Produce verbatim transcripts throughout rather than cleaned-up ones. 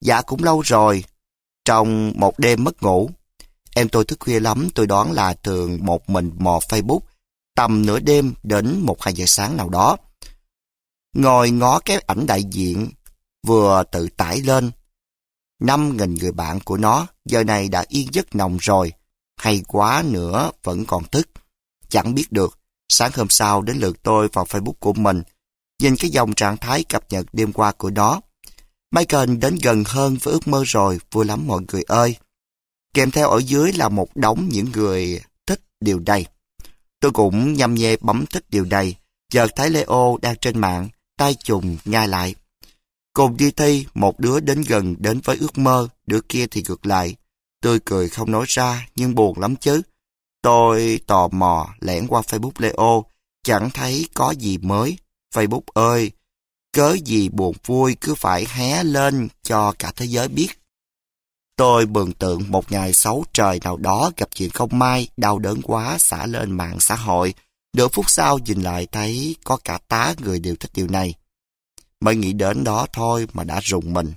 Dạ cũng lâu rồi. Trong một đêm mất ngủ. Em tôi thức khuya lắm, tôi đoán là thường một mình mò Facebook tầm nửa đêm đến một hai giờ sáng nào đó. Ngồi ngó cái ảnh đại diện vừa tự tải lên. Năm nghìn người bạn của nó giờ này đã yên giấc nồng rồi. Hay quá nữa vẫn còn thức. Chẳng biết được. Sáng hôm sau đến lượt tôi vào Facebook của mình. Nhìn cái dòng trạng thái cập nhật đêm qua của nó. Michael đến gần hơn với ước mơ rồi, vui lắm mọi người ơi. Kèm theo ở dưới là một đống những người thích điều này. Tôi cũng nhăm nhe bấm thích điều này. Chợt thấy Leo đang trên mạng, tay chùng ngay lại. Cùng đi thi, một đứa đến gần đến với ước mơ, đứa kia thì ngược lại. Tôi cười không nói ra, nhưng buồn lắm chứ. Tôi tò mò lẻn qua Facebook Leo, chẳng thấy có gì mới. Facebook ơi, cớ gì buồn vui cứ phải hé lên cho cả thế giới biết. Tôi mường tượng một ngày xấu trời nào đó gặp chuyện không may, đau đớn quá xả lên mạng xã hội. Nửa phút sau nhìn lại thấy có cả tá người đều thích điều này. Mới nghĩ đến đó thôi mà đã rùng mình.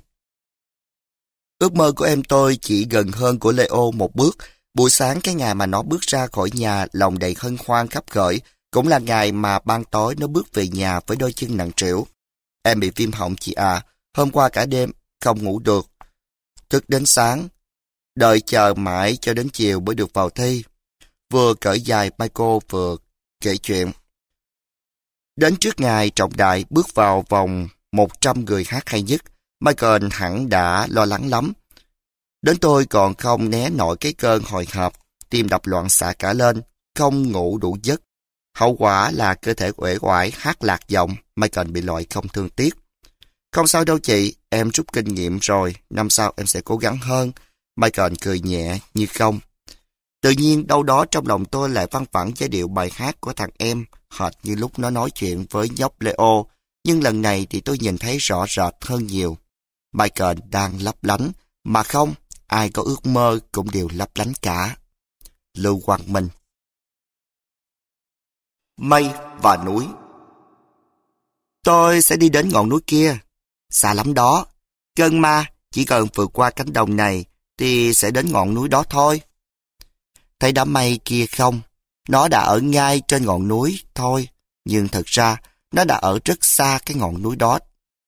Ước mơ của em tôi chỉ gần hơn của Leo một bước. Buổi sáng cái ngày mà nó bước ra khỏi nhà lòng đầy hân hoan khắp khởi, cũng là ngày mà ban tối nó bước về nhà với đôi chân nặng trĩu. Em bị viêm họng chị à, hôm qua cả đêm không ngủ được. Thức đến sáng, đợi chờ mãi cho đến chiều mới được vào thi. Vừa cởi giày Michael vừa kể chuyện. Đến trước ngày trọng đại bước vào vòng một trăm người hát hay nhất, Michael hẳn đã lo lắng lắm. Đến tôi còn không né nổi cái cơn hồi hộp, tim đập loạn xạ cả lên, không ngủ đủ giấc. Hậu quả là cơ thể uể oải hát lạc giọng, Michael bị loại không thương tiếc. Không sao đâu chị, em rút kinh nghiệm rồi, năm sau em sẽ cố gắng hơn. Michael cười nhẹ như không. Tự nhiên đâu đó trong lòng tôi lại văng vẳng giai điệu bài hát của thằng em, hệt như lúc nó nói chuyện với nhóc Leo, nhưng lần này thì tôi nhìn thấy rõ rệt hơn nhiều. Michael đang lấp lánh, mà không, ai có ước mơ cũng đều lấp lánh cả. Lưu Quang Minh. Mây và núi. Tôi sẽ đi đến ngọn núi kia. Xa lắm đó. Cơn ma chỉ cần vượt qua cánh đồng này thì sẽ đến ngọn núi đó thôi. Thấy đám mây kia không? Nó đã ở ngay trên ngọn núi thôi. Nhưng thật ra nó đã ở rất xa cái ngọn núi đó.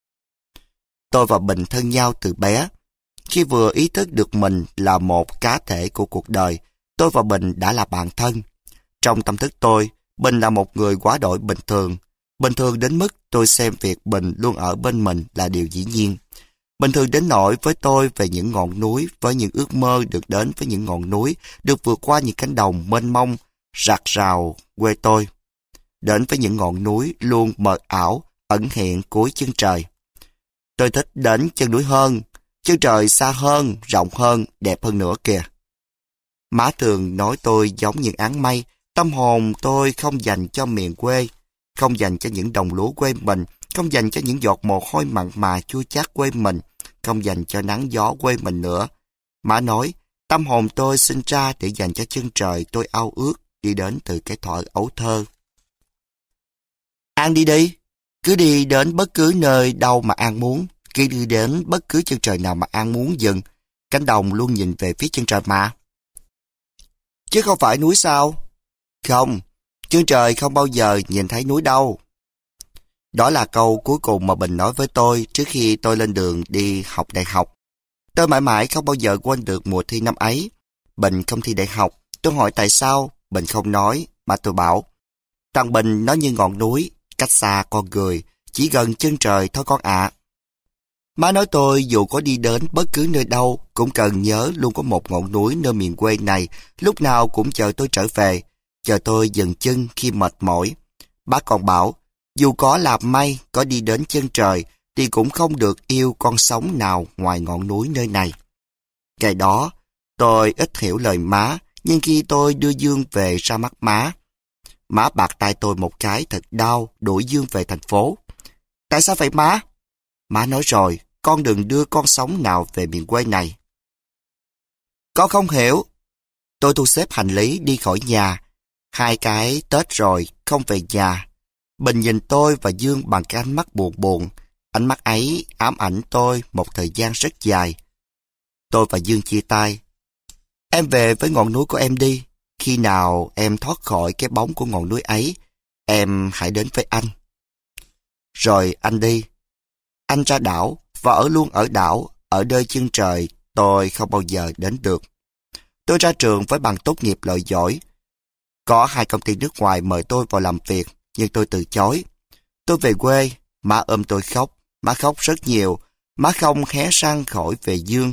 Tôi và Bình thân nhau từ bé. Khi vừa ý thức được mình là một cá thể của cuộc đời, tôi và Bình đã là bạn thân. Trong tâm thức tôi, Bình là một người quá đổi bình thường. Bình thường đến mức tôi xem việc Bình luôn ở bên mình là điều dĩ nhiên. Bình thường đến nỗi với tôi về những ngọn núi, với những ước mơ được đến với những ngọn núi, được vượt qua những cánh đồng mênh mông, rạc rào quê tôi. Đến với những ngọn núi luôn mờ ảo, ẩn hiện cuối chân trời. Tôi thích đến chân núi hơn, chân trời xa hơn, rộng hơn, đẹp hơn nữa kìa. Má thường nói tôi giống những áng mây, tâm hồn tôi không dành cho miền quê, không dành cho những đồng lúa quê mình, không dành cho những giọt mồ hôi mặn mà chua chát quê mình, không dành cho nắng gió quê mình nữa. Má nói, tâm hồn tôi sinh ra để dành cho chân trời tôi ao ước đi đến từ cái thuở ấu thơ. An đi đi, cứ đi đến bất cứ nơi đâu mà An muốn, cứ đi đến bất cứ chân trời nào mà An muốn dừng. Cánh đồng luôn nhìn về phía chân trời mà. Chứ không phải núi sao? Không, chân trời không bao giờ nhìn thấy núi đâu. Đó là câu cuối cùng mà Bình nói với tôi trước khi tôi lên đường đi học đại học. Tôi mãi mãi không bao giờ quên được mùa thi năm ấy. Bình không thi đại học. Tôi hỏi tại sao, Bình không nói, mà tôi bảo. Thằng Bình nó như ngọn núi, cách xa con người, chỉ gần chân trời thôi con ạ. Má nói tôi dù có đi đến bất cứ nơi đâu, cũng cần nhớ luôn có một ngọn núi nơi miền quê này, lúc nào cũng chờ tôi trở về, chờ tôi dừng chân khi mệt mỏi. Bác còn bảo, dù có làm may, có đi đến chân trời, thì cũng không được yêu con sống nào ngoài ngọn núi nơi này. Ngày đó, tôi ít hiểu lời má, nhưng khi tôi đưa Dương về ra mắt má, má bạt tay tôi một cái thật đau, đuổi Dương về thành phố. Tại sao vậy má? Má nói rồi, con đừng đưa con sống nào về miền quê này. Con không hiểu. Tôi thu xếp hành lý đi khỏi nhà. Hai cái Tết rồi, không về nhà. Bình nhìn tôi và Dương bằng cái ánh mắt buồn buồn. Ánh mắt ấy ám ảnh tôi một thời gian rất dài. Tôi và Dương chia tay. Em về với ngọn núi của em đi. Khi nào em thoát khỏi cái bóng của ngọn núi ấy, em hãy đến với anh. Rồi anh đi. Anh ra đảo và ở luôn ở đảo, ở nơi chân trời tôi không bao giờ đến được. Tôi ra trường với bằng tốt nghiệp loại giỏi. Có hai công ty nước ngoài mời tôi vào làm việc, nhưng tôi từ chối. Tôi về quê, má ôm tôi khóc. Má khóc rất nhiều, má không hé răng khỏi về Dương.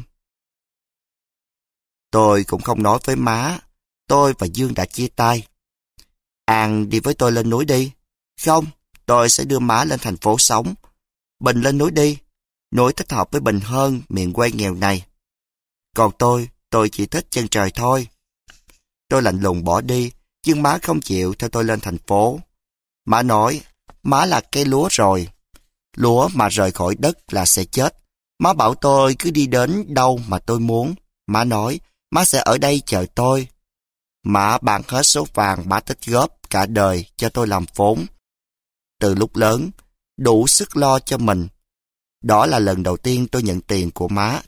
Tôi cũng không nói với má, tôi và Dương đã chia tay. An đi với tôi lên núi đi. Không, tôi sẽ đưa má lên thành phố sống. Bình lên núi đi, núi thích hợp với Bình hơn miền quê nghèo này. Còn tôi, tôi chỉ thích chân trời thôi. Tôi lạnh lùng bỏ đi, nhưng má không chịu theo tôi lên thành phố. Má nói, má là cây lúa rồi. Lúa mà rời khỏi đất là sẽ chết. Má bảo tôi cứ đi đến đâu mà tôi muốn. Má nói, má sẽ ở đây chờ tôi. Má bàn hết số vàng má tích góp cả đời cho tôi làm vốn. Từ lúc lớn, đủ sức lo cho mình. Đó là lần đầu tiên tôi nhận tiền của má.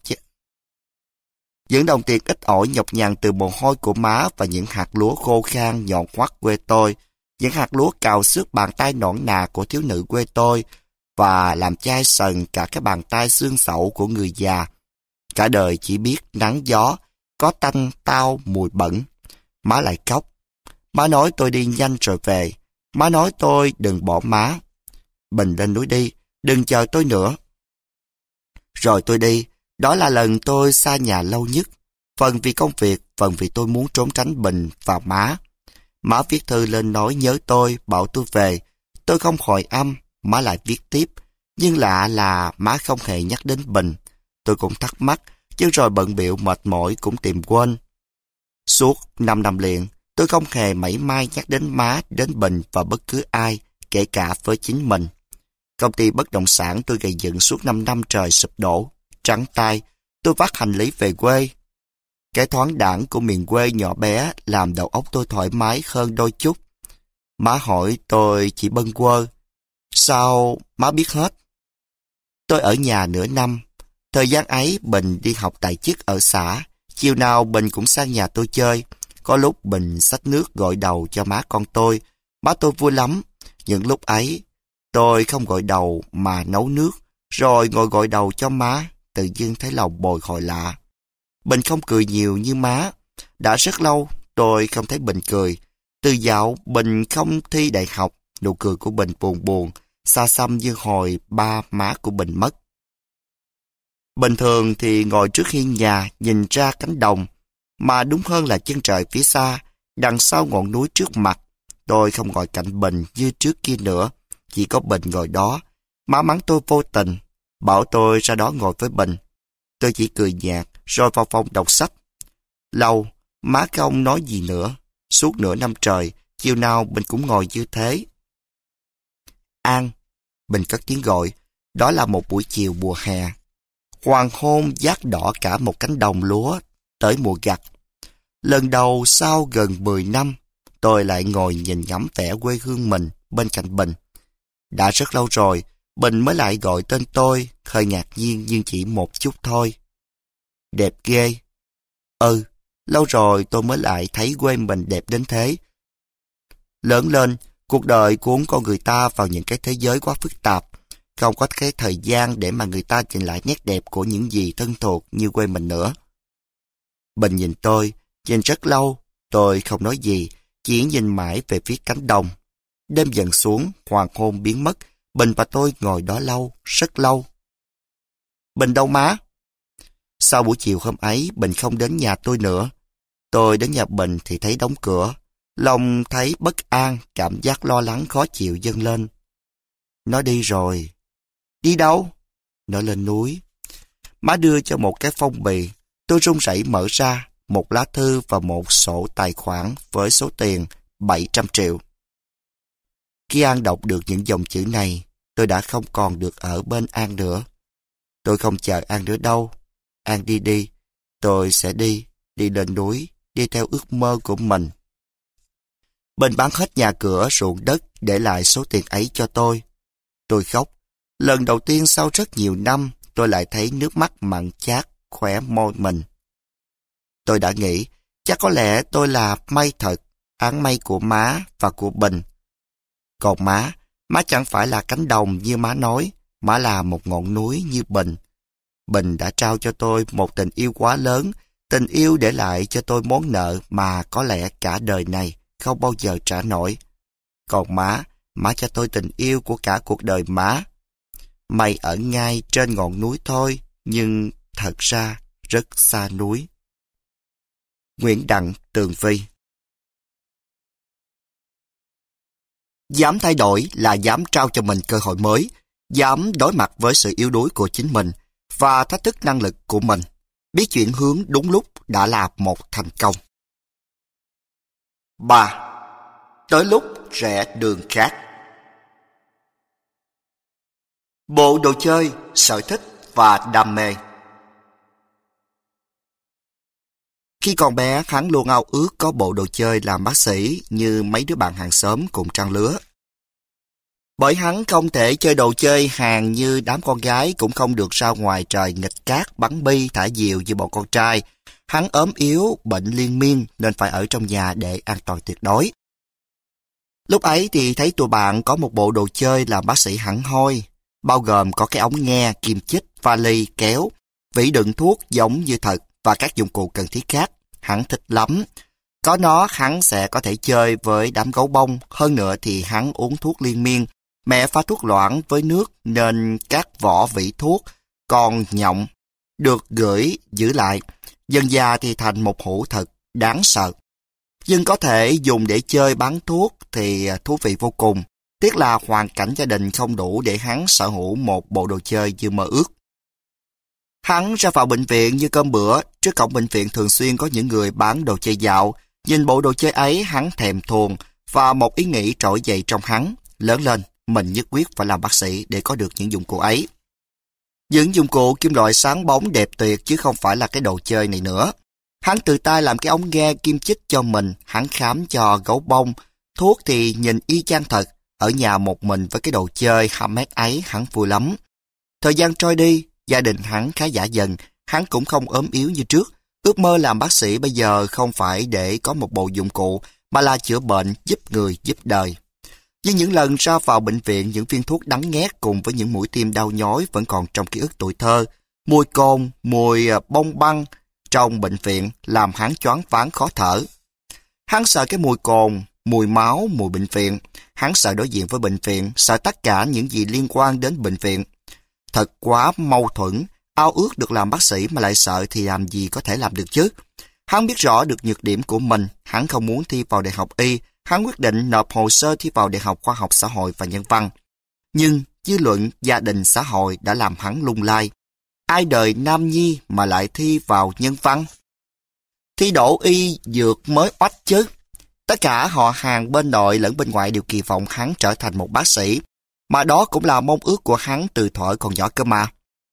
Những đồng tiền ít ỏi nhọc nhằn từ mồ hôi của má và những hạt lúa khô khan nhọn hoắt quê tôi. Những hạt lúa cào xước bàn tay nõn nà của thiếu nữ quê tôi và làm chai sần cả cái bàn tay xương sẩu của người già. Cả đời chỉ biết nắng gió, có tanh tao mùi bẩn. Má lại khóc. Má nói tôi đi nhanh rồi về. Má nói tôi đừng bỏ má. Bình lên núi đi, đừng chờ tôi nữa. Rồi tôi đi. Đó là lần tôi xa nhà lâu nhất. Phần vì công việc, phần vì tôi muốn trốn tránh Bình và má. Má viết thư lên nói nhớ tôi, bảo tôi về. Tôi không hồi âm, má lại viết tiếp. Nhưng lạ là má không hề nhắc đến Bình. Tôi cũng thắc mắc, nhưng rồi bận bịu mệt mỏi cũng tìm quên. Suốt năm năm liền, tôi không hề mảy may nhắc đến má, đến Bình và bất cứ ai, kể cả với chính mình. Công ty bất động sản tôi gây dựng suốt năm năm trời sụp đổ. Trắng tay, tôi vác hành lý về quê. Cái thoáng đãng của miền quê nhỏ bé làm đầu óc tôi thoải mái hơn đôi chút. Má hỏi tôi chỉ bâng quơ. Sao má biết hết? Tôi ở nhà nửa năm. Thời gian ấy Bình đi học tại chức ở xã. Chiều nào Bình cũng sang nhà tôi chơi. Có lúc Bình xách nước gội đầu cho má con tôi. Má tôi vui lắm. Những lúc ấy, tôi không gội đầu mà nấu nước, rồi ngồi gội đầu cho má. Tự dưng thấy lòng bồi hồi lạ. Bình không cười nhiều như má. Đã rất lâu tôi không thấy Bình cười. Từ dạo Bình không thi đại học, nụ cười của Bình buồn buồn, xa xăm như hồi ba má của Bình mất. Bình thường thì ngồi trước hiên nhà nhìn ra cánh đồng, mà đúng hơn là chân trời phía xa, đằng sau ngọn núi trước mặt. Tôi không ngồi cạnh Bình như trước kia nữa, chỉ có Bình ngồi đó. Má mắng tôi vô tình, bảo tôi ra đó ngồi với Bình. Tôi chỉ cười nhạt rồi vào phòng đọc sách. Lâu, má không nói gì nữa. Suốt nửa năm trời, chiều nào Bình cũng ngồi như thế. An, Bình cất tiếng gọi. Đó là một buổi chiều mùa hè. Hoàng hôn dát đỏ cả một cánh đồng lúa, tới mùa gặt. Lần đầu sau gần mười năm, tôi lại ngồi nhìn ngắm vẻ quê hương mình bên cạnh Bình. Đã rất lâu rồi, Bình mới lại gọi tên tôi, hơi ngạc nhiên nhưng chỉ một chút thôi. Đẹp ghê. Ừ, lâu rồi tôi mới lại thấy quê mình đẹp đến thế. Lớn lên, cuộc đời cuốn con người ta vào những cái thế giới quá phức tạp. Không có cái thời gian để mà người ta nhìn lại nét đẹp của những gì thân thuộc như quê mình nữa. Bình nhìn tôi, nhìn rất lâu, tôi không nói gì, chỉ nhìn mãi về phía cánh đồng. Đêm dần xuống, hoàng hôn biến mất, Bình và tôi ngồi đó lâu, rất lâu. Bình đâu má? Sau buổi chiều hôm ấy, Bình không đến nhà tôi nữa. Tôi đến nhà Bình thì thấy đóng cửa. Lòng thấy bất an, cảm giác lo lắng khó chịu dâng lên. Nó đi rồi. Đi đâu? Nó lên núi. Má đưa cho một cái phong bì. Tôi run rẩy mở ra, một lá thư và một sổ tài khoản với số tiền bảy trăm triệu. Khi An đọc được những dòng chữ này, tôi đã không còn được ở bên An nữa. Tôi không chờ An nữa đâu. An đi đi, tôi sẽ đi, đi lên núi, đi theo ước mơ của mình. Bình bán hết nhà cửa, ruộng đất, để lại số tiền ấy cho tôi. Tôi khóc. Lần đầu tiên sau rất nhiều năm, tôi lại thấy nước mắt mặn chát khóe môi mình. Tôi đã nghĩ, chắc có lẽ tôi là may thật, áng mây của má và của Bình. Còn má, má chẳng phải là cánh đồng như má nói, má là một ngọn núi như Bình. Bình đã trao cho tôi một tình yêu quá lớn, tình yêu để lại cho tôi món nợ mà có lẽ cả đời này không bao giờ trả nổi. Còn má, má cho tôi tình yêu của cả cuộc đời má. Mày ở ngay trên ngọn núi thôi, nhưng thật ra rất xa núi. Nguyễn Đặng Tường Vi. Dám thay đổi là dám trao cho mình cơ hội mới, dám đối mặt với sự yếu đuối của chính mình và thách thức năng lực của mình. Biết chuyển hướng đúng lúc đã là một thành công. ba. Tới lúc rẽ đường khác. Bộ đồ chơi, sở thích và đam mê. Khi còn bé, hắn luôn ao ước có bộ đồ chơi làm bác sĩ như mấy đứa bạn hàng xóm cùng trang lứa. Bởi hắn không thể chơi đồ chơi hàng như đám con gái, cũng không được ra ngoài trời nghịch cát, bắn bi, thả diều như bọn con trai. Hắn ốm yếu, bệnh liên miên nên phải ở trong nhà để an toàn tuyệt đối. Lúc ấy thì thấy tụi bạn có một bộ đồ chơi làm bác sĩ hẳn hoi, bao gồm có cái ống nghe, kim chích, vali, kéo, vỉ đựng thuốc giống như thật và các dụng cụ cần thiết khác. Hắn thích lắm. Có nó hắn sẽ có thể chơi với đám gấu bông, hơn nữa thì hắn uống thuốc liên miên. Mẹ pha thuốc loãng với nước nên các vỏ vỉ thuốc còn nhộng được gửi giữ lại. Dần già thì thành một hũ thật đáng sợ. Nhưng có thể dùng để chơi bán thuốc thì thú vị vô cùng. Tiếc là hoàn cảnh gia đình không đủ để hắn sở hữu một bộ đồ chơi như mơ ước. Hắn ra vào bệnh viện như cơm bữa. Trước cổng bệnh viện thường xuyên có những người bán đồ chơi dạo. Nhìn bộ đồ chơi ấy hắn thèm thuồng và một ý nghĩ trỗi dậy trong hắn. Lớn lên, mình nhất quyết phải làm bác sĩ để có được những dụng cụ ấy. Những dụng cụ kim loại sáng bóng đẹp tuyệt chứ không phải là cái đồ chơi này nữa. Hắn tự tay làm cái ống nghe kim chích cho mình, hắn khám cho gấu bông. Thuốc thì nhìn y chang thật. Ở nhà một mình với cái đồ chơi hăm mét ấy hắn vui lắm. Thời gian trôi đi, gia đình hắn khá giả dần, hắn cũng không ốm yếu như trước. Ước mơ làm bác sĩ bây giờ không phải để có một bộ dụng cụ, mà là chữa bệnh, giúp người, giúp đời. Nhưng những lần ra vào bệnh viện, những viên thuốc đắng nghét cùng với những mũi tiêm đau nhói vẫn còn trong ký ức tuổi thơ. Mùi cồn, mùi bông băng trong bệnh viện làm hắn choáng váng khó thở. Hắn sợ cái mùi cồn, mùi máu, mùi bệnh viện. Hắn sợ đối diện với bệnh viện, sợ tất cả những gì liên quan đến bệnh viện. Thật quá mâu thuẫn, ao ước được làm bác sĩ mà lại sợ thì làm gì có thể làm được chứ. Hắn biết rõ được nhược điểm của mình, hắn không muốn thi vào đại học y, hắn quyết định nộp hồ sơ thi vào Đại học Khoa học Xã hội và Nhân văn. Nhưng dư luận, gia đình, xã hội đã làm hắn lung lay. Ai đời nam nhi mà lại thi vào nhân văn? Thi đỗ y dược mới oách chứ. Tất cả họ hàng bên nội lẫn bên ngoại đều kỳ vọng hắn trở thành một bác sĩ, mà đó cũng là mong ước của hắn từ thuở còn nhỏ cơ mà.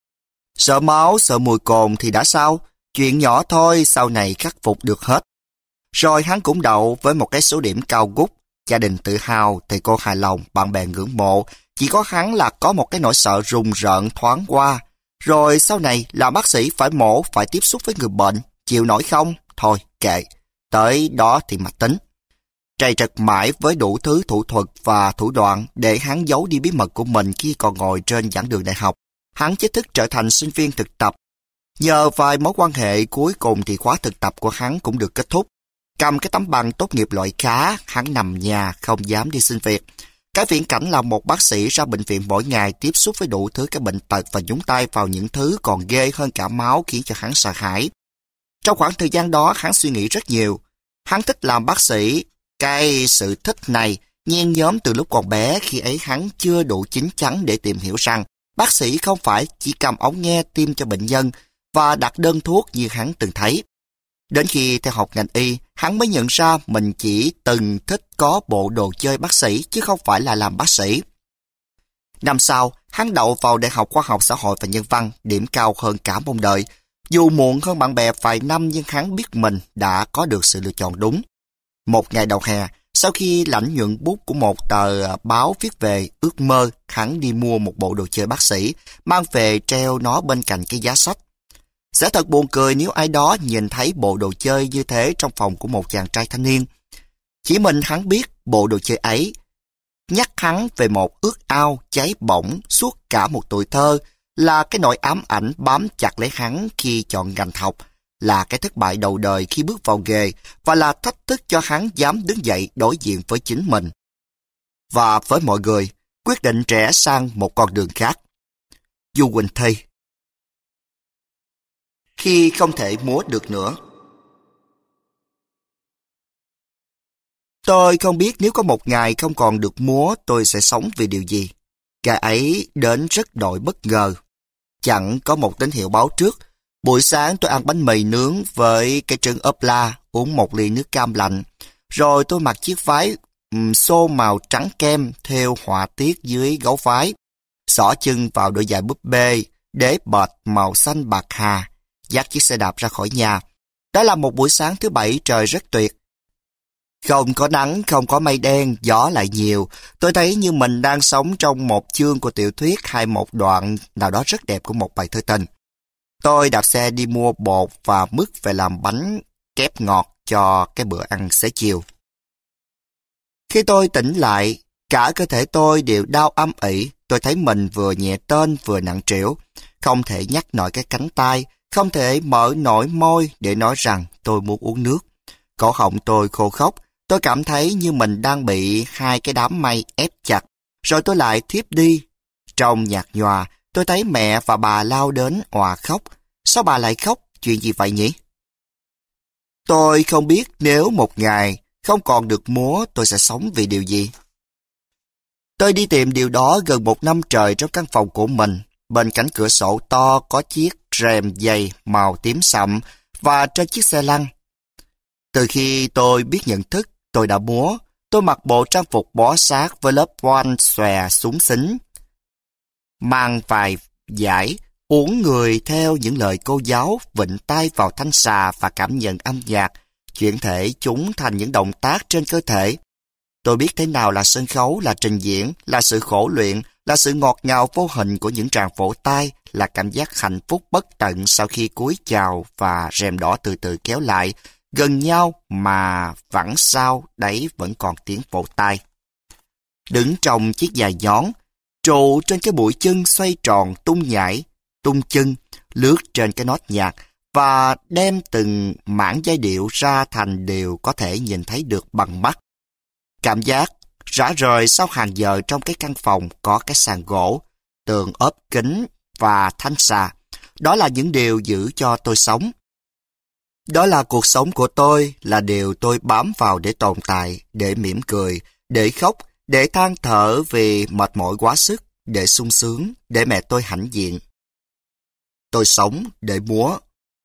Sợ máu, sợ mùi cồn thì đã sao? Chuyện nhỏ thôi, sau này khắc phục được hết. Rồi hắn cũng đậu với một cái số điểm cao gút. Gia đình tự hào, thầy cô hài lòng, bạn bè ngưỡng mộ. Chỉ có hắn là có một cái nỗi sợ rùng rợn thoáng qua. Rồi sau này làm bác sĩ phải mổ, phải tiếp xúc với người bệnh. Chịu nổi không? Thôi, kệ. Tới đó thì mà tính. Trầy trật mãi với đủ thứ thủ thuật và thủ đoạn để hắn giấu đi bí mật của mình khi còn ngồi trên giảng đường đại học. Hắn chính thức trở thành sinh viên thực tập. Nhờ vài mối quan hệ cuối cùng thì khóa thực tập của hắn cũng được kết thúc. Cầm cái tấm bằng tốt nghiệp loại khá, hắn nằm nhà không dám đi xin việc. Cái viễn cảnh là một bác sĩ ra bệnh viện mỗi ngày tiếp xúc với đủ thứ các bệnh tật và nhúng tay vào những thứ còn ghê hơn cả máu khiến cho hắn sợ hãi. Trong khoảng thời gian đó hắn suy nghĩ rất nhiều. Hắn thích làm bác sĩ. Cái sự thích này nhen nhóm từ lúc còn bé, khi ấy hắn chưa đủ chín chắn để tìm hiểu rằng bác sĩ không phải chỉ cầm ống nghe tiêm cho bệnh nhân và đặt đơn thuốc như hắn từng thấy. Đến khi theo học ngành y, hắn mới nhận ra mình chỉ từng thích có bộ đồ chơi bác sĩ chứ không phải là làm bác sĩ. Năm sau, hắn đậu vào Đại học Khoa học Xã hội và Nhân văn, điểm cao hơn cả mong đợi. Dù muộn hơn bạn bè vài năm nhưng hắn biết mình đã có được sự lựa chọn đúng. Một ngày đầu hè, Sau khi lãnh nhuận bút của một tờ báo viết về ước mơ, hắn đi mua một bộ đồ chơi bác sĩ, mang về treo nó bên cạnh cái giá sách. Sẽ thật buồn cười nếu ai đó nhìn thấy bộ đồ chơi như thế trong phòng của một chàng trai thanh niên. Chỉ mình hắn biết bộ đồ chơi ấy nhắc hắn về một ước ao cháy bỏng suốt cả một tuổi thơ, là cái nỗi ám ảnh bám chặt lấy hắn khi chọn ngành học, là cái thất bại đầu đời khi bước vào nghề, và là thách thức cho hắn dám đứng dậy đối diện với chính mình. Và với mọi người, quyết định rẽ sang một con đường khác. Du Quỳnh Thi. Khi không thể múa được nữa. Tôi không biết nếu có một ngày không còn được múa, tôi sẽ sống vì điều gì. Ngày ấy đến rất đổi bất ngờ. Chẳng có một tín hiệu báo trước. Buổi sáng tôi ăn bánh mì nướng với cái trứng ốp la, uống một ly nước cam lạnh. Rồi tôi mặc chiếc váy um, xô màu trắng kem theo họa tiết dưới gấu váy. Xỏ chân vào đôi giày búp bê, đế bệt màu xanh bạc hà, dắt chiếc xe đạp ra khỏi nhà. Đó là một buổi sáng thứ bảy trời rất tuyệt. Không có nắng, không có mây đen, gió lại nhiều. Tôi thấy như mình đang sống trong một chương của tiểu thuyết hay một đoạn nào đó rất đẹp của một bài thơ tình. Tôi đạp xe đi mua bột và mứt về làm bánh kép ngọt cho cái bữa ăn xế chiều. Khi tôi tỉnh lại, cả cơ thể tôi đều đau âm ỉ. Tôi thấy mình vừa nhẹ tênh vừa nặng trĩu. Không thể nhắc nổi cái cánh tay, không thể mở nổi môi để nói rằng tôi muốn uống nước. Cổ họng tôi khô khốc. Tôi cảm thấy như mình đang bị hai cái đám mây ép chặt. Rồi tôi lại thiếp đi. Trong nhạt nhòa, tôi thấy mẹ và bà lao đến òa khóc. Sao bà lại khóc? Chuyện gì vậy nhỉ? Tôi không biết nếu một ngày không còn được múa, tôi sẽ sống vì điều gì. Tôi đi tìm điều đó gần một năm trời trong căn phòng của mình. Bên cánh cửa sổ to có chiếc rèm dày màu tím sậm và trên chiếc xe lăn. Từ khi tôi biết nhận thức, tôi đã múa. Tôi mặc bộ trang phục bó sát với lớp voan xòe xúng xính, mang vài dải, uốn người theo những lời cô giáo, vịnh tay vào thanh xà và cảm nhận âm nhạc, chuyển thể chúng thành những động tác trên cơ thể. Tôi biết thế nào là sân khấu, là trình diễn, là sự khổ luyện, là sự ngọt ngào vô hình của những tràng vỗ tay, là cảm giác hạnh phúc bất tận sau khi cúi chào và rèm đỏ từ từ kéo lại, gần nhau mà vẳng sau đấy vẫn còn tiếng vỗ tay. Đứng trong chiếc giày nhón, trụ trên cái bụi chân xoay tròn tung nhảy, tung chân, lướt trên cái nốt nhạc và đem từng mảng giai điệu ra thành điều có thể nhìn thấy được bằng mắt. Cảm giác rã rời sau hàng giờ trong cái căn phòng có cái sàn gỗ, tường ốp kính và thanh xà. Đó là những điều giữ cho tôi sống. Đó là cuộc sống của tôi, là điều tôi bám vào để tồn tại, để mỉm cười, để khóc, để than thở vì mệt mỏi quá sức, để sung sướng, để mẹ tôi hãnh diện. Tôi sống để múa.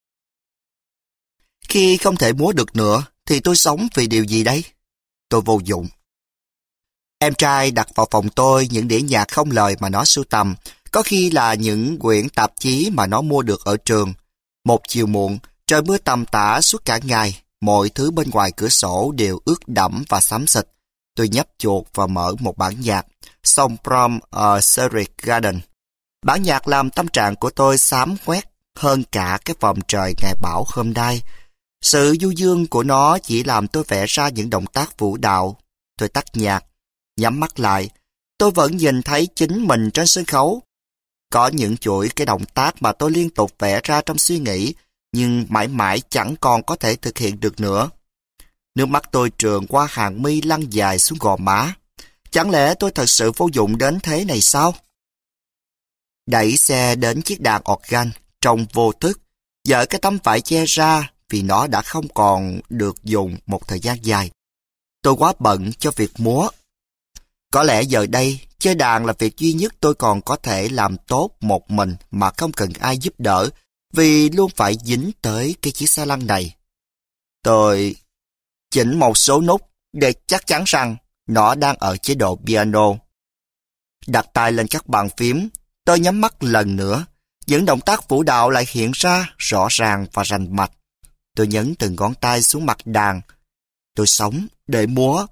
Khi không thể múa được nữa, thì tôi sống vì điều gì đây? Tôi vô dụng. Em trai đặt vào phòng tôi những đĩa nhạc không lời mà nó sưu tầm, có khi là những quyển tạp chí mà nó mua được ở trường. Một chiều muộn, trời mưa tầm tã suốt cả ngày, mọi thứ bên ngoài cửa sổ đều ướt đẫm và xám xịt. Tôi nhấp chuột và mở một bản nhạc, Song from a Surrey Garden. Bản nhạc làm tâm trạng của tôi xám quét hơn cả cái vòm trời ngày bão hôm nay. Sự du dương của nó chỉ làm tôi vẽ ra những động tác vũ đạo. Tôi tắt nhạc, nhắm mắt lại. Tôi vẫn nhìn thấy chính mình trên sân khấu. Có những chuỗi cái động tác mà tôi liên tục vẽ ra trong suy nghĩ, nhưng mãi mãi chẳng còn có thể thực hiện được nữa. Nước mắt tôi trườn qua hàng mi lăn dài xuống gò má. Chẳng lẽ tôi thật sự vô dụng đến thế này sao? Đẩy xe đến chiếc đàn organ trong vô thức, dỡ cái tấm vải che ra vì nó đã không còn được dùng một thời gian dài. Tôi quá bận cho việc múa. Có lẽ giờ đây, chơi đàn là việc duy nhất tôi còn có thể làm tốt một mình mà không cần ai giúp đỡ, vì luôn phải dính tới cái chiếc xe lăn này. Tôi chỉnh một số nút để chắc chắn rằng nó đang ở chế độ piano. Đặt tay lên các bàn phím, tôi nhắm mắt lần nữa. Những động tác vũ đạo lại hiện ra rõ ràng và rành mạch. Tôi nhấn từng ngón tay xuống mặt đàn. Tôi sống để múa.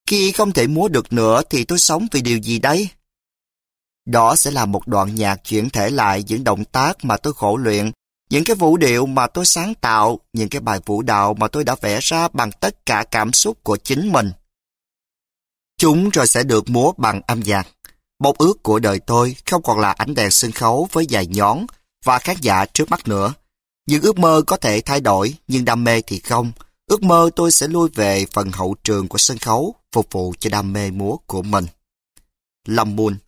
Khi không thể múa được nữa thì tôi sống vì điều gì đây? Đó sẽ là một đoạn nhạc chuyển thể lại những động tác mà tôi khổ luyện, những cái vũ điệu mà tôi sáng tạo, những cái bài vũ đạo mà tôi đã vẽ ra bằng tất cả cảm xúc của chính mình. Chúng rồi sẽ được múa bằng âm nhạc. Mong ước của đời tôi không còn là ánh đèn sân khấu với dải nhón và khán giả trước mắt nữa. Những ước mơ có thể thay đổi, nhưng đam mê thì không. Ước mơ tôi sẽ lui về phần hậu trường của sân khấu, phục vụ cho đam mê múa của mình. Lâm Mun.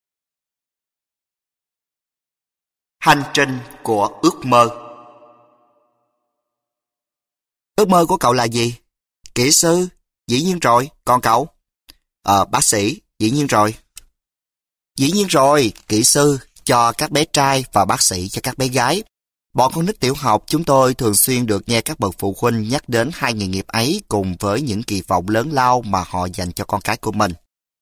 Hành trình của ước mơ. Ước mơ của cậu là gì? Kỹ sư? Dĩ nhiên rồi. Còn cậu? Ờ, bác sĩ. Dĩ nhiên rồi. Dĩ nhiên rồi. Kỹ sư cho các bé trai và bác sĩ cho các bé gái. Bọn con nít tiểu học chúng tôi thường xuyên được nghe các bậc phụ huynh nhắc đến hai nghề nghiệp ấy cùng với những kỳ vọng lớn lao mà họ dành cho con cái của mình.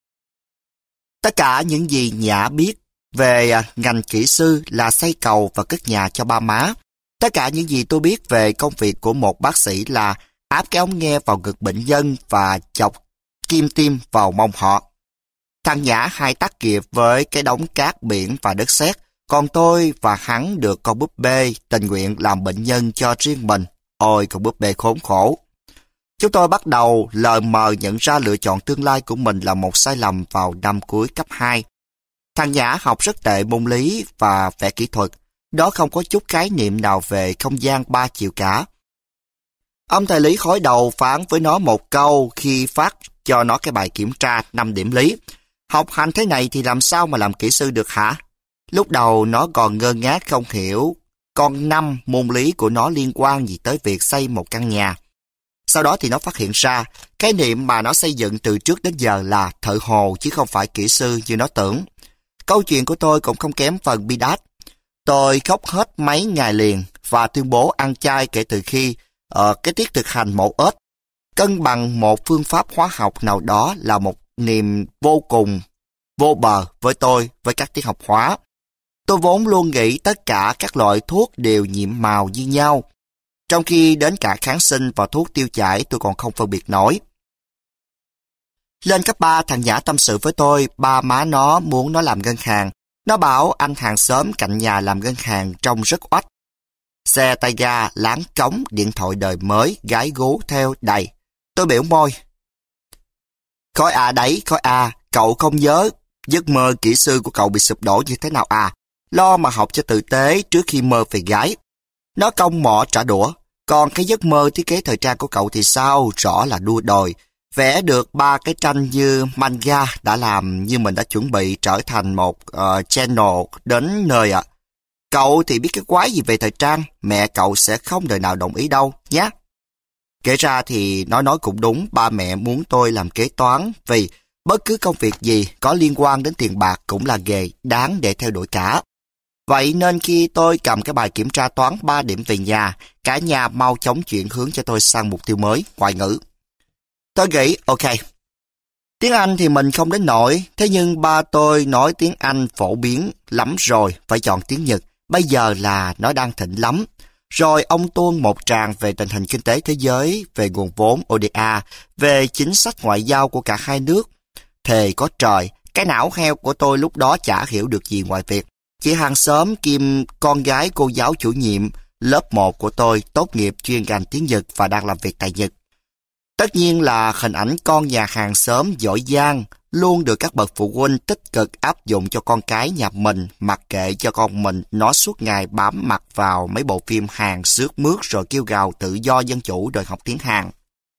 Tất cả những gì Nhã biết về ngành kỹ sư là xây cầu và cất nhà cho ba má. Tất cả những gì tôi biết về công việc của một bác sĩ là áp cái ống nghe vào ngực bệnh nhân và chọc kim tiêm vào mông họ. Thằng Nhã hay tác nghiệp với cái đống cát biển và đất sét, còn tôi và hắn được con búp bê tình nguyện làm bệnh nhân cho riêng mình. Ôi, con búp bê khốn khổ. Chúng tôi bắt đầu lờ mờ nhận ra lựa chọn tương lai của mình là một sai lầm vào năm cuối cấp hai. Thằng Nhã học rất tệ môn lý và vẽ kỹ thuật. Đó không có chút khái niệm nào về không gian ba chiều cả. Ông thầy lý khối đầu phán với nó một câu khi phát cho nó cái bài kiểm tra năm điểm lý. Học hành thế này thì làm sao mà làm kỹ sư được hả? Lúc đầu nó còn ngơ ngác không hiểu con năm môn lý của nó liên quan gì tới việc xây một căn nhà. Sau đó thì nó phát hiện ra cái niệm mà nó xây dựng từ trước đến giờ là thợ hồ chứ không phải kỹ sư như nó tưởng. Câu chuyện của tôi cũng không kém phần bi đát. Tôi khóc hết mấy ngày liền và tuyên bố ăn chay kể từ khi uh, cái tiết thực hành mổ ếch. Cân bằng một phương pháp hóa học nào đó là một niềm vô cùng vô bờ với tôi với các tiết học hóa. Tôi vốn luôn nghĩ tất cả các loại thuốc đều nhiệm màu như nhau. Trong khi đến cả kháng sinh và thuốc tiêu chảy tôi còn không phân biệt nổi. Lên cấp ba, thằng Nhã tâm sự với tôi, ba má nó muốn nó làm ngân hàng. Nó bảo anh hàng xóm cạnh nhà làm ngân hàng trông rất oách. Xe tay ga, láng cống, điện thoại đời mới, gái gú theo đầy. Tôi biểu môi. Khối A đấy, khối A, cậu không nhớ giấc mơ kỹ sư của cậu bị sụp đổ như thế nào à? Lo mà học cho tử tế trước khi mơ về gái. Nó cong mỏ trả đũa. Còn cái giấc mơ thiết kế thời trang của cậu thì sao? Rõ là đua đòi. Vẽ được ba cái tranh như manga đã làm như mình đã chuẩn bị trở thành một uh, channel đến nơi ạ. À. Cậu thì biết cái quái gì về thời trang, mẹ cậu sẽ không đời nào đồng ý đâu, nhé. Kể ra thì nó nói cũng đúng, ba mẹ muốn tôi làm kế toán vì bất cứ công việc gì có liên quan đến tiền bạc cũng là nghề đáng để theo đuổi cả. Vậy nên khi tôi cầm cái bài kiểm tra toán ba điểm về nhà, cả nhà mau chóng chuyển hướng cho tôi sang mục tiêu mới, ngoại ngữ. Tôi nghĩ, ok, tiếng Anh thì mình không đến nổi, thế nhưng ba tôi nói tiếng Anh phổ biến lắm rồi, phải chọn tiếng Nhật, bây giờ là nó đang thịnh lắm. Rồi ông tuôn một tràng về tình hình kinh tế thế giới, về nguồn vốn o đê a, về chính sách ngoại giao của cả hai nước. Thề có trời, cái não heo của tôi lúc đó chả hiểu được gì ngoài việc. Chị hàng xóm kim con gái cô giáo chủ nhiệm lớp một của tôi tốt nghiệp chuyên ngành tiếng Nhật và đang làm việc tại Nhật. Tất nhiên là hình ảnh con nhà hàng xóm giỏi giang luôn được các bậc phụ huynh tích cực áp dụng cho con cái nhà mình, mặc kệ cho con mình nó suốt ngày bám mặt vào mấy bộ phim Hàn sướt mướt rồi kêu gào tự do dân chủ đòi học tiếng Hàn.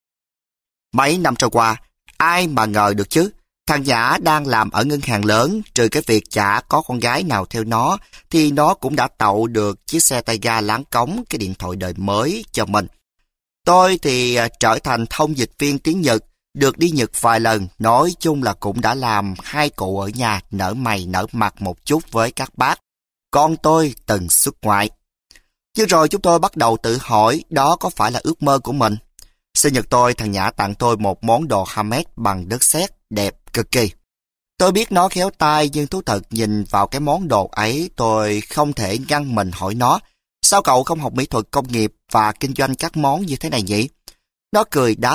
Mấy năm trôi qua, ai mà ngờ được chứ, thằng Nhã đang làm ở ngân hàng lớn, trừ cái việc chả có con gái nào theo nó, thì nó cũng đã tậu được chiếc xe tay ga láng cống, cái điện thoại đời mới cho mình. Tôi thì trở thành thông dịch viên tiếng Nhật, được đi Nhật vài lần, nói chung là cũng đã làm hai cụ ở nhà nở mày nở mặt một chút với các bác. Con tôi từng xuất ngoại. Nhưng rồi chúng tôi bắt đầu tự hỏi đó có phải là ước mơ của mình. Sinh nhật tôi, thằng Nhã tặng tôi một món đồ handmade bằng đất sét đẹp cực kỳ. Tôi biết nó khéo tay nhưng thú thật nhìn vào cái món đồ ấy tôi không thể ngăn mình hỏi nó. Sao cậu không học mỹ thuật công nghiệp và kinh doanh các món như thế này nhỉ? Nó cười đáp,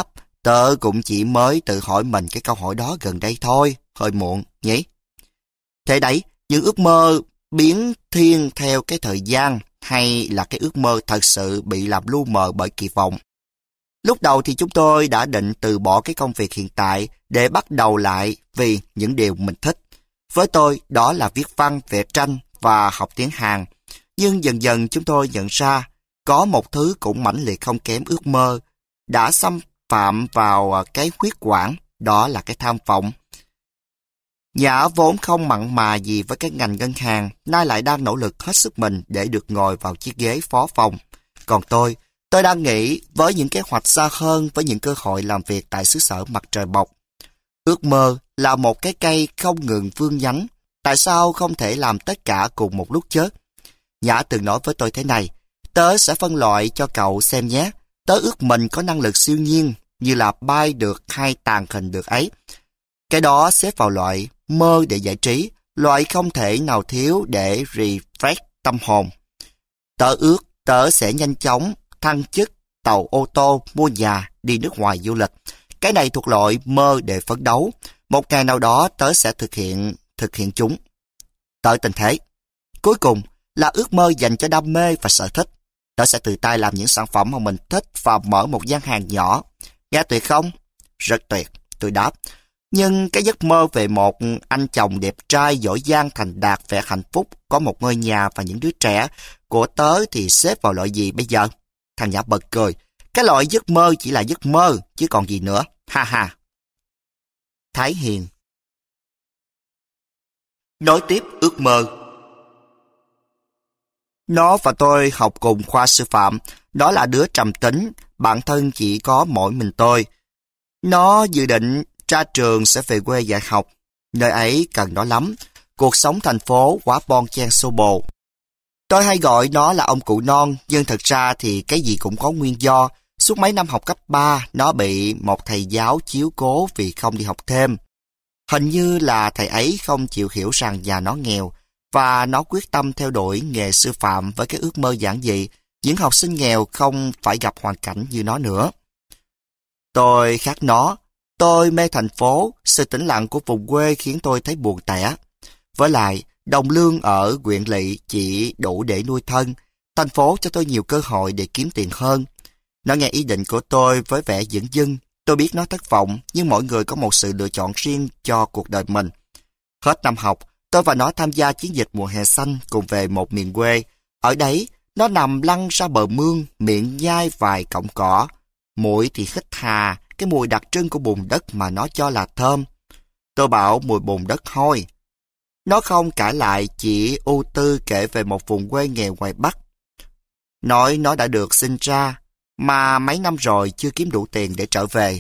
Tớ cũng chỉ mới tự hỏi mình cái câu hỏi đó gần đây thôi, hơi muộn, nhỉ? Thế đấy, những ước mơ biến thiên theo cái thời gian hay là cái ước mơ thật sự bị làm lu mờ bởi kỳ vọng? Lúc đầu thì chúng tôi đã định từ bỏ cái công việc hiện tại để bắt đầu lại vì những điều mình thích. Với tôi, đó là viết văn, vẽ tranh và học tiếng Hàn. Nhưng dần dần chúng tôi nhận ra có một thứ cũng mãnh liệt không kém ước mơ đã xâm phạm vào cái huyết quản, đó là cái tham vọng. Nhã vốn không mặn mà gì với cái ngành ngân hàng, nay lại đang nỗ lực hết sức mình để được ngồi vào chiếc ghế phó phòng. Còn tôi, tôi đang nghĩ với những kế hoạch xa hơn, với những cơ hội làm việc tại xứ sở mặt trời mọc. Ước mơ là một cái cây không ngừng vươn nhánh. Tại sao không thể làm tất cả cùng một lúc chứ? Nhã từng nói với tôi thế này, tớ sẽ phân loại cho cậu xem nhé. Tớ ước mình có năng lực siêu nhiên, như là bay được hay tàng hình được ấy. Cái đó xếp vào loại mơ để giải trí, loại không thể nào thiếu để refresh tâm hồn. Tớ ước tớ sẽ nhanh chóng thăng chức, tàu ô tô, mua nhà, đi nước ngoài du lịch. Cái này thuộc loại mơ để phấn đấu. Một ngày nào đó tớ sẽ thực hiện thực hiện chúng. Tớ tình thế. Cuối cùng là ước mơ dành cho đam mê và sở thích. Tớ sẽ tự tay làm những sản phẩm mà mình thích và mở một gian hàng nhỏ. Nghe tuyệt không? Rất tuyệt, tôi đáp. Nhưng cái giấc mơ về một anh chồng đẹp trai, giỏi giang, thành đạt, vẻ hạnh phúc, có một ngôi nhà và những đứa trẻ của tớ thì xếp vào loại gì bây giờ? Thằng Nhã bật cười. Cái loại giấc mơ chỉ là giấc mơ, chứ còn gì nữa. Ha ha. Thái Hiền. Nói tiếp ước mơ. Nó và tôi học cùng khoa sư phạm. Nó là đứa trầm tính, bản thân chỉ có mỗi mình tôi. Nó dự định ra trường sẽ về quê dạy học. Nơi ấy cần nó lắm. Cuộc sống thành phố quá bon chen xô bồ. Tôi hay gọi nó là ông cụ non, nhưng thật ra thì cái gì cũng có nguyên do. Suốt mấy năm học cấp ba, nó bị một thầy giáo chiếu cố vì không đi học thêm. Hình như là thầy ấy không chịu hiểu rằng nhà nó nghèo, và nó quyết tâm theo đuổi nghề sư phạm với cái ước mơ giản dị, những học sinh nghèo không phải gặp hoàn cảnh như nó nữa. Tôi khác nó. Tôi mê thành phố, sự tĩnh lặng của vùng quê khiến tôi thấy buồn tẻ. Với lại, đồng lương ở huyện lỵ chỉ đủ để nuôi thân. Thành phố cho tôi nhiều cơ hội để kiếm tiền hơn. Nó nghe ý định của tôi với vẻ dửng dưng. Tôi biết nó thất vọng, nhưng mỗi người có một sự lựa chọn riêng cho cuộc đời mình. Hết năm học, tôi và nó tham gia chiến dịch mùa hè xanh cùng về một miền quê. Ở đấy, nó nằm lăn ra bờ mương, miệng nhai vài cọng cỏ. Mũi thì hít hà, cái mùi đặc trưng của bùn đất mà nó cho là thơm. Tôi bảo mùi bùn đất hôi. Nó không cãi lại, chỉ ưu tư kể về một vùng quê nghèo ngoài Bắc. Nói nó đã được sinh ra, mà mấy năm rồi chưa kiếm đủ tiền để trở về.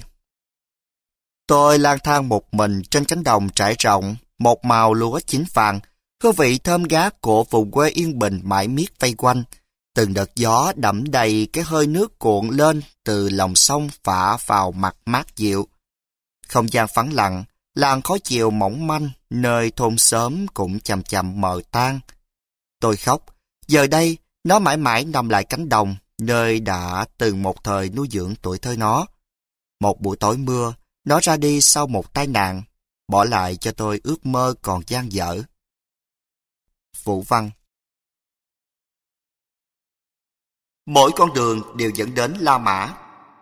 Tôi lang thang một mình trên cánh đồng trải rộng, một màu lúa chín vàng, hương vị thơm ngát của vùng quê yên bình mãi miết vây quanh. Từng đợt gió đậm đầy cái hơi nước cuộn lên từ lòng sông phả vào mặt mát dịu. Không gian vắng lặng, làn khói chiều mỏng manh, nơi thôn xóm cũng chậm chậm mờ tan. Tôi khóc, giờ đây nó mãi mãi nằm lại cánh đồng, nơi đã từng một thời nuôi dưỡng tuổi thơ nó. Một buổi tối mưa, nó ra đi sau một tai nạn, bỏ lại cho tôi ước mơ còn dang dở. Vũ Văn. Mỗi con đường đều dẫn đến La Mã.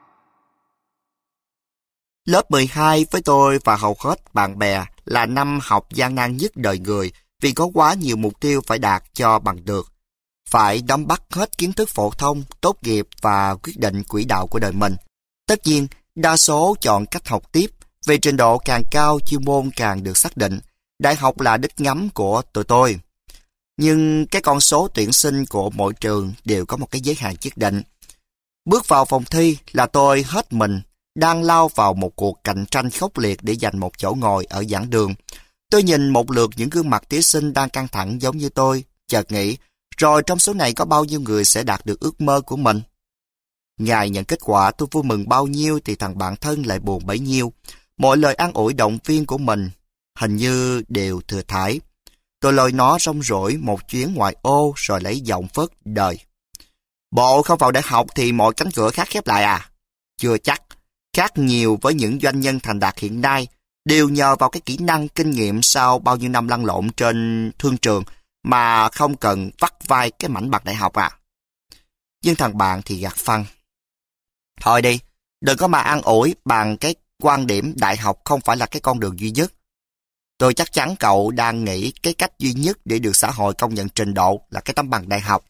Lớp mười hai với tôi và hầu hết bạn bè là năm học gian nan nhất đời người vì có quá nhiều mục tiêu phải đạt cho bằng được. Phải nắm bắt hết kiến thức phổ thông, tốt nghiệp và quyết định quỹ đạo của đời mình. Tất nhiên, đa số chọn cách học tiếp, vì trình độ càng cao chuyên môn càng được xác định. Đại học là đích ngắm của tụi tôi. Nhưng cái con số tuyển sinh của mỗi trường đều có một cái giới hạn nhất định. Bước vào phòng thi là tôi hết mình, đang lao vào một cuộc cạnh tranh khốc liệt để giành một chỗ ngồi ở giảng đường. Tôi nhìn một lượt những gương mặt thí sinh đang căng thẳng giống như tôi, chợt nghĩ, rồi trong số này có bao nhiêu người sẽ đạt được ước mơ của mình? Ngày nhận kết quả tôi vui mừng bao nhiêu thì thằng bạn thân lại buồn bấy nhiêu. Mọi lời an ủi động viên của mình hình như đều thừa thãi. Tôi lôi nó rong rổi một chuyến ngoại ô rồi lấy giọng phớt đời. Bộ không vào đại học thì mọi cánh cửa khác khép lại à? Chưa chắc. khác nhiều với những doanh nhân thành đạt hiện nay, đều nhờ vào cái kỹ năng kinh nghiệm sau bao nhiêu năm lăn lộn trên thương trường mà không cần vắt vai cái mảnh bằng đại học à. Nhưng thằng bạn thì gạt phăng. Thôi đi, đừng có mà ăn ủi bằng cái quan điểm đại học không phải là cái con đường duy nhất. Tôi chắc chắn cậu đang nghĩ cái cách duy nhất để được xã hội công nhận trình độ là cái tấm bằng đại học.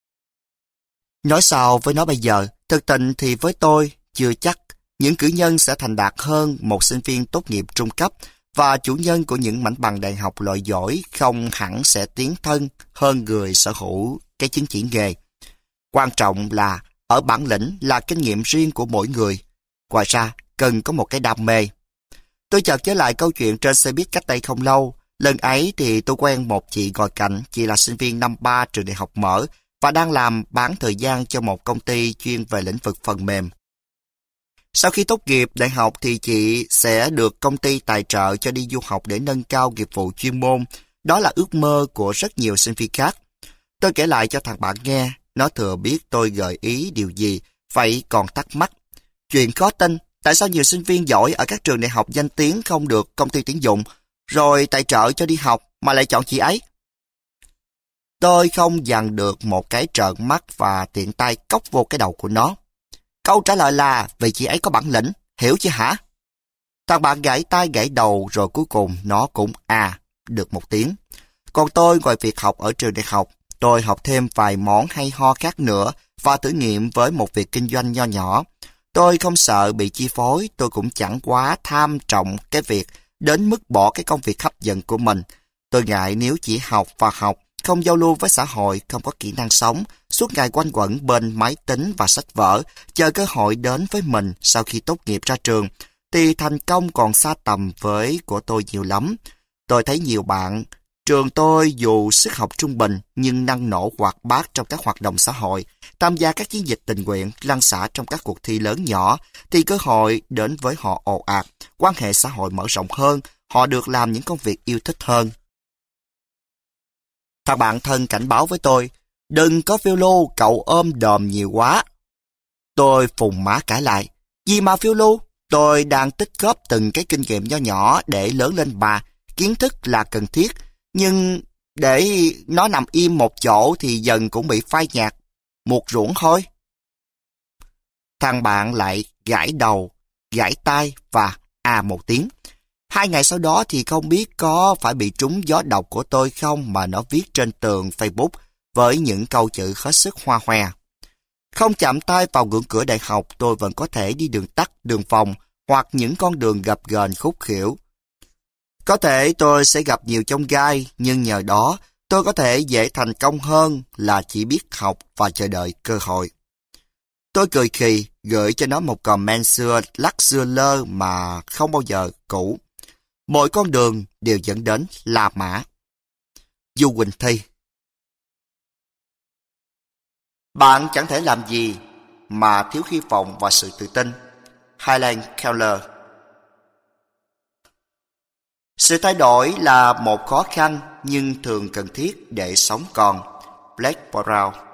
Nói sao với nó bây giờ, thực tình thì với tôi, chưa chắc những cử nhân sẽ thành đạt hơn một sinh viên tốt nghiệp trung cấp, và chủ nhân của những mảnh bằng đại học loại giỏi không hẳn sẽ tiến thân hơn người sở hữu cái chứng chỉ nghề. Quan trọng là ở bản lĩnh là kinh nghiệm riêng của mỗi người. Ngoài ra, cần có một cái đam mê. Tôi chợt nhớ lại câu chuyện trên xe buýt cách đây không lâu. Lần ấy thì tôi quen một chị ngồi cạnh, chị là sinh viên năm ba trường đại học mở và đang làm bán thời gian cho một công ty chuyên về lĩnh vực phần mềm. Sau khi tốt nghiệp đại học thì chị sẽ được công ty tài trợ cho đi du học để nâng cao nghiệp vụ chuyên môn. Đó là ước mơ của rất nhiều sinh viên khác. Tôi kể lại cho thằng bạn nghe, nó thừa biết tôi gợi ý điều gì, vậy còn thắc mắc. Chuyện khó tin, tại sao nhiều sinh viên giỏi ở các trường đại học danh tiếng không được công ty tuyển dụng, rồi tài trợ cho đi học mà lại chọn chị ấy? Tôi không dằn được một cái trợn mắt và tiện tay cốc vô cái đầu của nó. Câu trả lời là vì chị ấy có bản lĩnh, hiểu chưa hả? Thằng bạn gãy tay gãy đầu rồi cuối cùng nó cũng à được một tiếng. Còn tôi ngoài việc học ở trường đại học, tôi học thêm vài món hay ho khác nữa và thử nghiệm với một việc kinh doanh nho nhỏ. Tôi không sợ bị chi phối, tôi cũng chẳng quá tham trọng cái việc đến mức bỏ cái công việc hấp dẫn của mình. Tôi ngại nếu chỉ học và học, không giao lưu với xã hội, không có kỹ năng sống, suốt ngày quanh quẩn bên máy tính và sách vở, chờ cơ hội đến với mình sau khi tốt nghiệp ra trường, thì thành công còn xa tầm với của tôi nhiều lắm. Tôi thấy nhiều bạn trường tôi dù sức học trung bình nhưng năng nổ hoạt bát trong các hoạt động xã hội, tham gia các chiến dịch tình nguyện, lăn xả trong các cuộc thi lớn nhỏ, thì cơ hội đến với họ ồ ạt, quan hệ xã hội mở rộng hơn, họ được làm những công việc yêu thích hơn. Thằng bạn thân cảnh báo với tôi, đừng có phiêu lưu, cậu ôm đồm nhiều quá. Tôi phùng má cãi lại, gì mà phiêu lưu, tôi đang tích góp từng cái kinh nghiệm nho nhỏ để lớn lên bà, kiến thức là cần thiết, nhưng để nó nằm im một chỗ thì dần cũng bị phai nhạt, một ruộng thôi. Thằng bạn lại gãi đầu, gãi tai và à một tiếng. Hai ngày sau đó thì không biết có phải bị trúng gió độc của tôi không mà nó viết trên tường Facebook với những câu chữ hết sức hoa hoe. Không chạm tay vào ngưỡng cửa đại học, tôi vẫn có thể đi đường tắt, đường vòng hoặc những con đường gập ghềnh khúc khuỷu. Có thể tôi sẽ gặp nhiều chông gai, nhưng nhờ đó tôi có thể dễ thành công hơn là chỉ biết học và chờ đợi cơ hội. Tôi cười khì, gửi cho nó một comment xưa lắc xưa lơ mà không bao giờ cũ. Mọi con đường đều dẫn đến La Mã. Du Quỳnh Thi. Bạn chẳng thể làm gì mà thiếu hy vọng và sự tự tin. Helen Keller. Sự thay đổi là một khó khăn nhưng thường cần thiết để sống còn. Black Brown.